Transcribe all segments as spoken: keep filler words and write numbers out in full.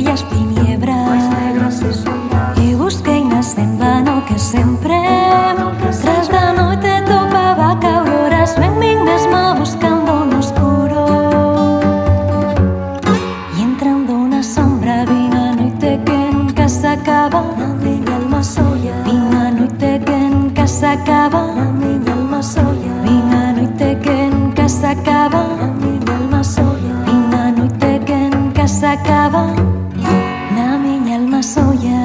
as tiniebras e busquei nas en vano que sempre tras da noite topaba que auroras en min mesma buscando no escuro e entrando na sombra vin a noite que nunca se acaba na miña alma solla vin a noite que nunca se acaba na miña alma solla vin a noite que nunca se acaba na miña alma solla vin a noite que nunca se acaba na miña alma solla.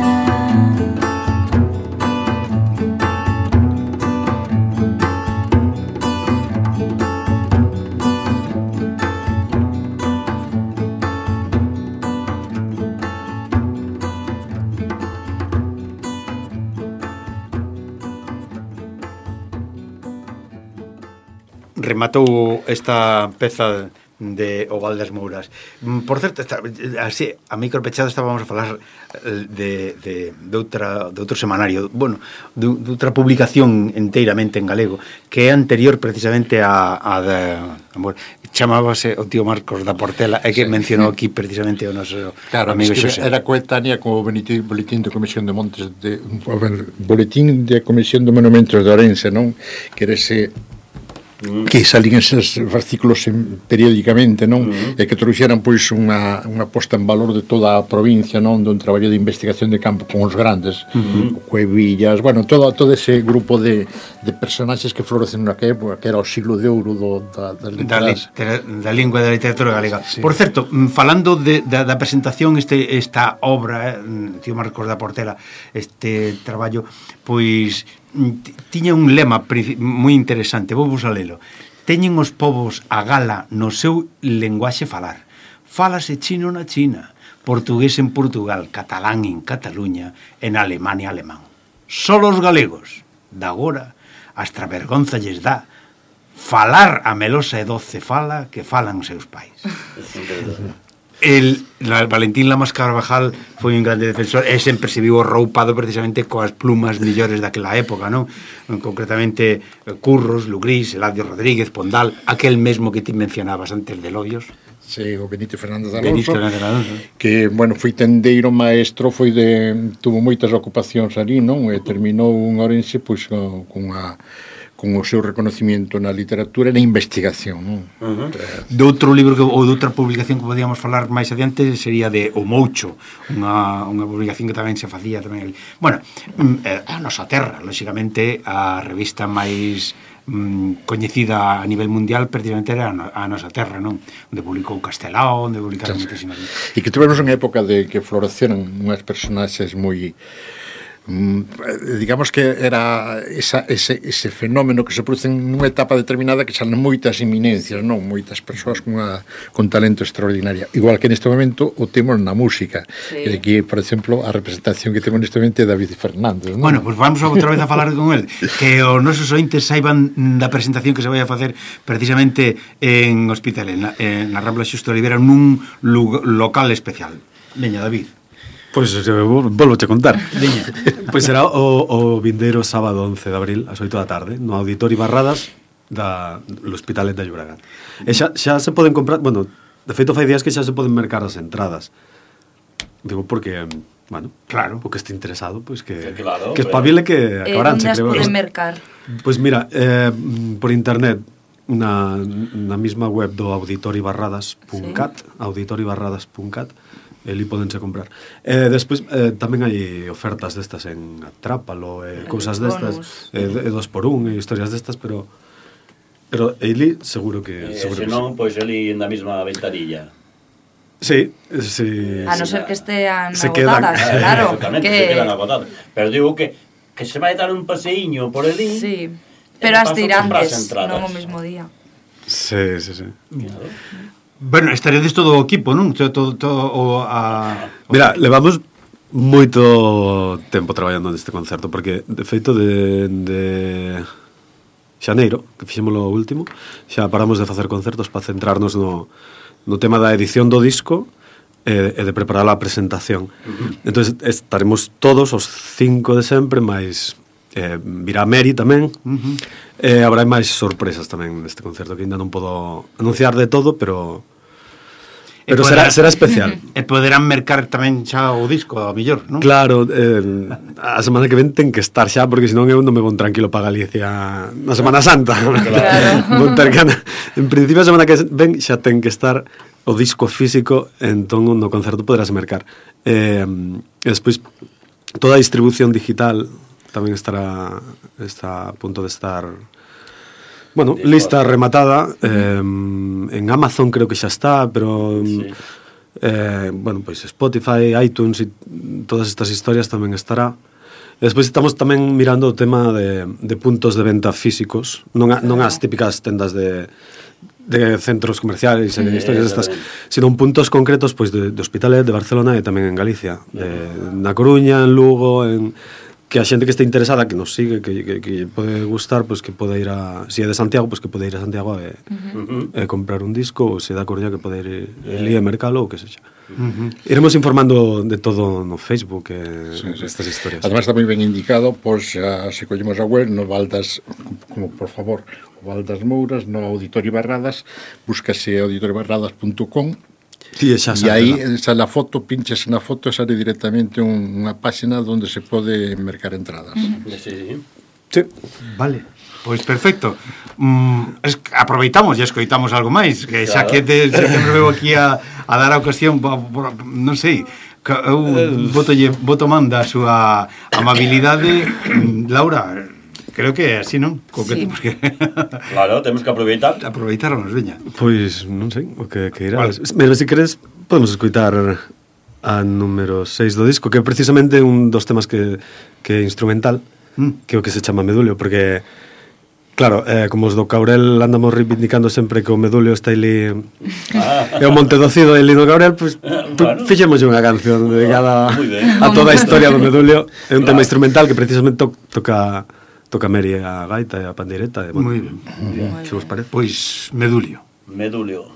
Rematou esta peza de O Val das Mouras. Por certo, está, así, a micro pechado estábamos a falar de, de, de, outra, de outro semanario, bueno, de, de outra publicación enteiramente en galego, que é anterior precisamente a, a, de, a bueno, chamábase o tío Marcos da Portela, e que sí. mencionou aquí precisamente o noso claro, amigo Xosé. Era coetánea como o Boletín de Comisión de Montes de, a ver, Boletín de Comisión de Monumentos de Ourense, non? Que era ese que salían esos fascículos periódicamente, non? Uh-huh. E que trouxeran pois unha, unha posta en valor de toda a provincia, non? Dun traballo de investigación de campo con os grandes, uh-huh. Cuevillas, bueno, todo, todo ese grupo de, de personaxes que florecen naquela época, que era o siglo de ouro do, da, da, da, da lingua e da literatura galega. Sí. Por certo, falando de, da, da presentación este, esta obra, eh, tío Marcos da Portela, este traballo, pois tiña un lema moi interesante, vou vos a lelo. Teñen os povos a gala no seu lenguaxe falar. Fálase chino na China, portugués en Portugal, catalán en Cataluña, en Alemania alemán. Solo os galegos, de agora, hasta vergonza lles dá falar a melosa e doce fala que falan seus pais. El, la, Valentín Lamas Carvajal foi un grande defensor e sempre se viu roupado precisamente coas plumas millores daquela época, non? Concretamente Curros, Lugrís, Eladio Rodríguez, Pondal, aquel mesmo que ti mencionabas antes de Lodios. Sí, o Benito Fernández Alonso, que, bueno, foi tendeiro maestro, foi de, tuvo moitas ocupacións ali, non? E terminou un Ourense, pois, con, con a con o seu reconocimiento na literatura e na investigación, non? Uh-huh. De outro libro que, ou de outra publicación que podíamos falar máis adiante sería de O Moucho, unha, unha publicación que tamén se facía tamén. Bueno, a Nosa Terra, lóxicamente, a revista máis mm, coñecida a nivel mundial precisamente era a Nosa Terra, non? Onde publicou Castelao, onde publicaron claro. Muchísimas. E que tivemos unha época de que floreceron unhas personaxes moi Mm, digamos que era esa, ese, ese fenómeno que se produce nunha etapa determinada que salen moitas eminencias, non? Moitas persoas con, a, con talento extraordinario, igual que neste momento o temos na música, sí. E aquí, por exemplo, a representación que temos neste momento é David Fernández, non? Bueno, pois pues vamos outra vez a falar con el, que os nosos ointes saiban da presentación que se vai a facer precisamente en Hospital, en, en na Rambla Xusto Olivera, nun local especial. Veña, David. Pois pues, volvo te contar. Pois pues será o, o vindeiro sábado once de abril ás oito da tarde no Auditorio Barradas da do Hospitalet da Llobregat. E xa, xa se poden comprar, bueno, de feito fai días que xa se poden mercar as entradas. Digo porque, bueno, claro, o que este interesado, pois pues que sí, claro, que espabile que acabarán, se creo. Poden mercar? Pois pues mira, eh, por internet na na mesma web do auditori barradas punto cat, sí. auditori barradas punto cat. Eli podense comprar. Eh, despois eh, tamén hai ofertas destas en Atrápalo, eh, cousas destas, eh, de, dos por un, e historias destas, pero pero Eli seguro que eh, seguro se non, pois Eli na mesma ventanilla. Sí, sí. A non ser que estean se agotadas, quedan, claro, exactamente, que se quedan agotadas. Pero digo que que se vai dar un paseíño por Eli. Sí. Pero as tirantes, non o mesmo día. Sí, sí, sí. Claro. Bueno, estaredes todo o equipo, non? Todo, todo, todo o, a... Mira, levamos moito tempo traballando neste concerto, porque, de feito, de, de xaneiro, que fixemos o último, xa paramos de facer concertos para centrarnos no, no tema da edición do disco e, e de preparar a presentación. Uh-huh. Entón, estaremos todos os cinco de sempre, máis... Eh, virá Mary tamén, uh-huh. E eh, habrá máis sorpresas tamén neste concerto que ainda non podo anunciar de todo, pero Pero poderá, será, será especial. E poderán mercar tamén xa o disco, ao mellor, non? Claro, eh, a semana que ven ten que estar xa, porque senón eu non me vou tranquilo para Galicia na Semana Santa. Claro. Vou ter gana. En principio a semana que ven xa ten que estar o disco físico, entón no concerto poderás mercar. Eh, e despois toda a distribución digital tamén estará está a punto de estar, bueno, lista rematada. Eh, en Amazon creo que xa está, pero sí. eh, bueno, pois pues Spotify, iTunes e todas estas historias tamén estará. E despois estamos tamén mirando o tema de, de puntos de venta físicos, non, a, non as típicas tendas de de centros comerciais e de historias estas, sino en puntos concretos pois de, de Hospitalet, de Barcelona e tamén en Galicia, de, na Coruña, en Lugo, en que a xente que este interesada, que nos sigue, que, que, que pode gustar, pois que pode ir a, se si é de Santiago, pois que pode ir a Santiago e, uh-huh. e comprar un disco, ou se é da Coruña que pode ir ali a mercalo ou que sexa. Uh-huh. Iremos informando de todo no Facebook e sí, sí. estas historias. Además está moi ben indicado, pois xa se collemos a web, no Valdas, como por favor, o Valdas Mouras, no Auditorio Barradas, búscase auditorio barradas punto com. Sí, xa e aí sale a foto, pinches na foto e sale directamente un, unha página onde se pode mercar entradas. Mm. Sí, sí. Sí. Vale, pois perfecto. Mm, es, aproveitamos e escoitamos algo máis, que xa claro. que te, xa que me veo aquí a, a dar a ocasión, por, por, non sei, que eu voto, voto manda a súa amabilidade. Laura, creo que é así, non? Co que sí. temos que... Claro, temos que aproveitar. Aproveitarnos, veña. Pois, non sei, o que, que irás. Vale. Mira, se queres, podemos escoitar a número seis do disco, que é precisamente un dos temas que, que é instrumental, mm. que é o que se chama Medulio, porque, claro, eh, como os do Caurel andamos reivindicando sempre que o Medulio está ali... Ah. E o Monte do Cido e ali no Caurel, pois, bueno. fixemos unha canción dedicada a toda a historia do Medulio. É un claro. tema instrumental que precisamente to toca... toca Meri a gaita e a pandeireta e, bueno, moi ben, bien. Se vos parece. Pois Medulio. Medulio.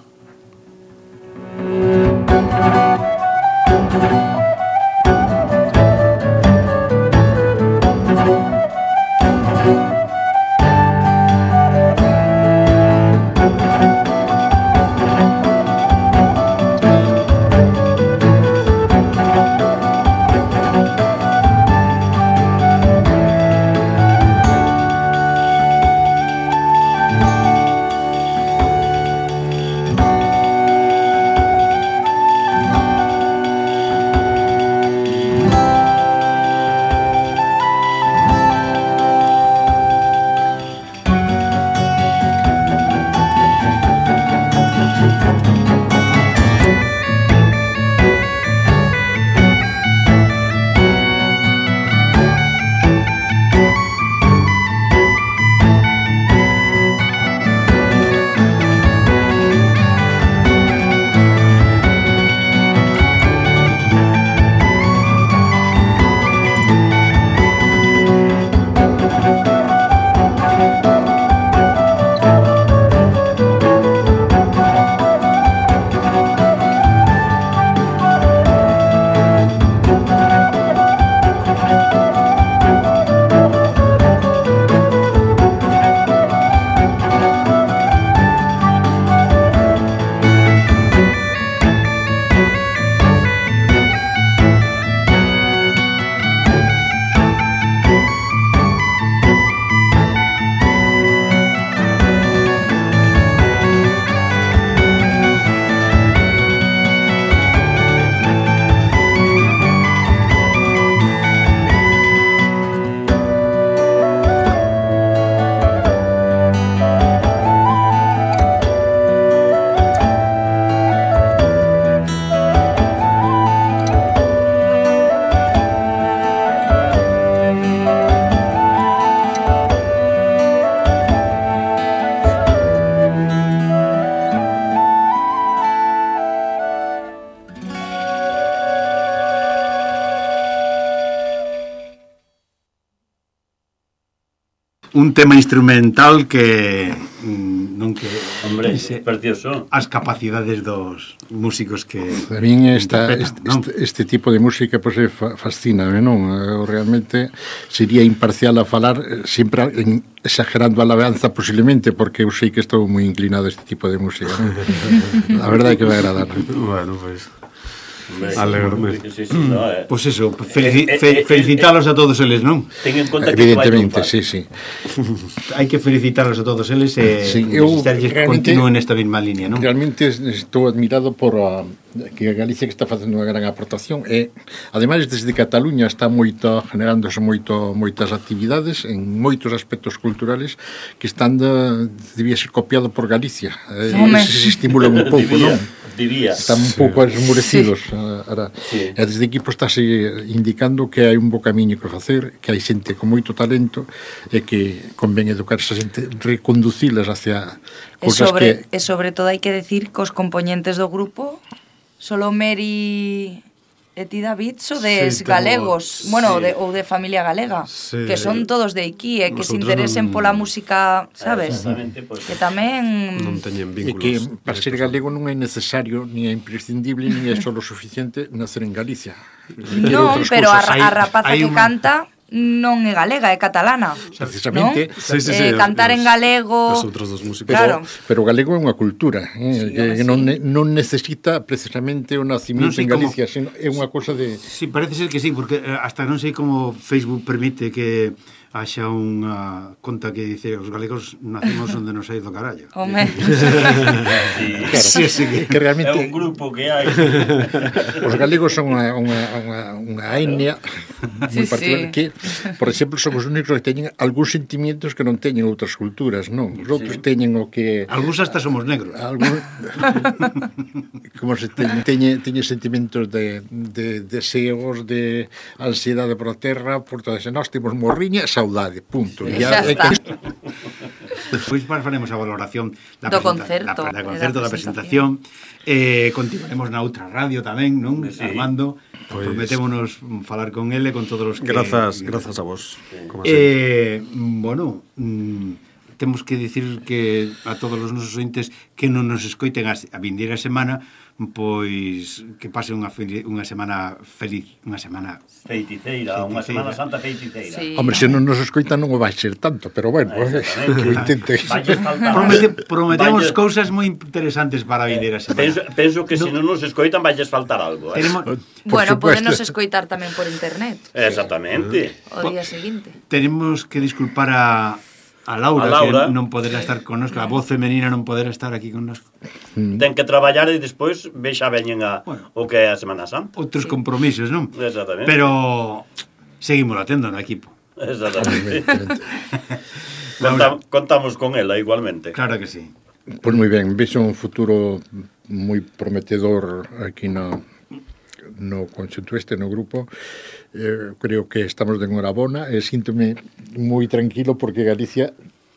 Un tema instrumental que non que Hombre, ese, precioso. as capacidades dos músicos que A min esta, este, non? este, este tipo de música pois, pues, fascina, non? Eu realmente sería imparcial a falar eh, sempre en, exagerando a alabanza posiblemente, porque eu sei que estou moi inclinado a este tipo de música, non? A verdade é que me agrada. Bueno, pues... Hombre, Alegrome. sí, sí, no, eh. Pois pues eso, felici Eh, eh, fe eh, felicitalos a todos eles, non? Ten en conta que Evidentemente, sí, sí. Hai que felicitarlos a todos eles e Sí, sí, eu desearlles que realmente- continúen nesta mesma línea, non? Realmente estou admirado por a, que a Galicia que está facendo unha gran aportación e, ademais, desde Cataluña está moito, generándose moito, moitas actividades en moitos aspectos culturales que están de, debía ser copiado por Galicia. Eh, Home. se, se estimulan un pouco, Debía, non? debía. Están un pouco esmorecidos. Sí. Ahora, Sí. e desde aquí pues, estáse indicando que hai un bo camiño que facer, que hai xente con moito talento e que convén educar esa xente, reconducilas hacia E cousas sobre, que... e sobre todo hai que decir que os componentes do grupo solo Meri e ti, David, sodes Sí, galegos, temos- bueno, sí. de, ou de familia galega, Sí. que son todos de aquí e que se Nosotros interesen non- pola música, sabes? Exactamente, pues. Que tamén... Non teñen E vínculos. que para ser galego non é necesario, ni é imprescindible, ni é só suficiente nacer en Galicia. Requiere Non, outras pero a, cousas. a rapaza hai que unha- canta non é galega, é catalana. Precisamente. Non? Sí, sí, Eh, sí, cantar en os- galego... Os outros dos músicos. Claro. Pero o galego é unha cultura, eh, Sí, que, home, que non, sí. ne- non necesita precisamente o nacimiento Non sei en como- Galicia, sino é unha cosa de... Sí, parece ser que sí, porque eh, hasta non sei como Facebook permite que haxa unha conta que dice os galegos nacemos onde nos hai do carallo. Home, Sí. Claro, Sí, sí, que- que É realmente un grupo que hai. os galegos son unha, unha, unha, unha etnia moi Sí, particular sí. que, por exemplo, son os únicos que teñen algúns sentimientos que non teñen outras culturas, non? Os outros Sí. teñen o que... Algúns hasta somos negros. Algún... como se teñe, teñe, teñe sentimentos de, de deseos, de ansiedade por a terra, por todo eso. Nós temos morriña, saudade, punto. Sí, E xa é está. que Despois faremos a valoración da, Do presenta- concerto, da, da e da concerto, da presentación. presentación. Eh, continuaremos na outra radio tamén, non? Sí. Armando, Pois- prometémonos falar con ele, con todos os que... Grazas, grazas a vos. Como sempre. Eh, bueno, mm, temos que dicir que a todos os nosos ointes que non nos escoiten a, a vindeira semana, pois que pase unha, fel- unha semana feliz, unha semana... Feiticeira, unha Feiticeira. Semana Santa feiticeira. sí. Hombre, se non nos escoitan non o vai ser tanto, pero bueno, Ah, que o intente. Valles faltar. Promete, prometemos Valles- cousas moi interesantes para a vindeira semana. Penso, penso que se non nos escoitan valles faltar algo, eh? Tenemos, Por Bueno, supuesto. podenos escoitar tamén por internet Exactamente. o día seguinte. tenemos que disculpar a, a Laura, A Laura. que non poderá estar connosco, a voz femenina non poderá estar aquí connosco. Ten que traballar e despois vexa veñen a Bueno. o que é a Semana Santa. Outros compromisos, non? Exactamente. Pero seguimos atendo no equipo. Exactamente. Conta, contamos con ela igualmente. Claro que sí. Pois moi ben, vexo un futuro moi prometedor aquí no, no conxunto este, no grupo. Eh, creo que estamos de enhorabona e síntome moi tranquilo porque Galicia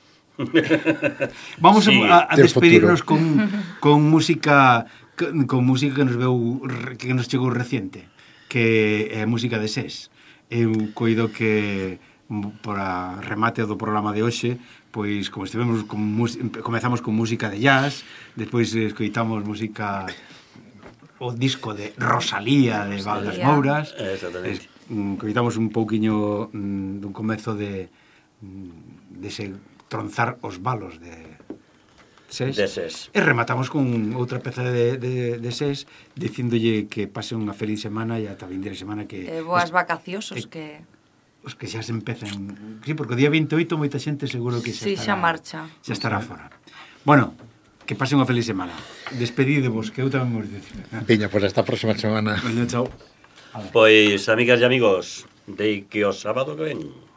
Vamos Sí. a, a Del despedirnos futuro. con, con música con, con música que nos veu que nos chegou reciente, que é a música de SES. Eu coido que para remate do programa de hoxe, pois como estivemos con mus, comezamos con música de jazz, despois escoitamos música o disco de Rosalía de Valdas Rosalía. Mouras. Exactamente. Es, mm, coitamos un pouquiño mm, dun comezo de mm, de se tronzar os balos de SES. De SES. E rematamos con outra peza de, de, de SES dicíndolle que pase unha feliz semana e ata a vindeira semana que Eh, boas os, vacaciosos que... os que xa se empecen. Sí, porque o día veinte e oito moita xente seguro que xa Sí, estará, xa marcha. xa estará fora. Bueno, que pase unha feliz semana. Despedidevos, que eu tamén vos dicir. Peña, pois hasta a próxima semana. Bueno, chao. Pois, amigas e amigos, de que o sábado que ven